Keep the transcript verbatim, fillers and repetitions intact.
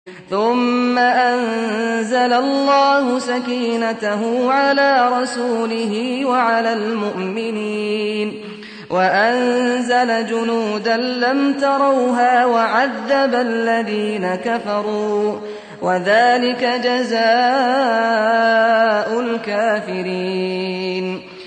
ثم أنزل الله سكينته على رسوله وعلى المؤمنين وأنزل جنودا لم تروها وعذب الذين كفروا وذلك جزاء الكافرين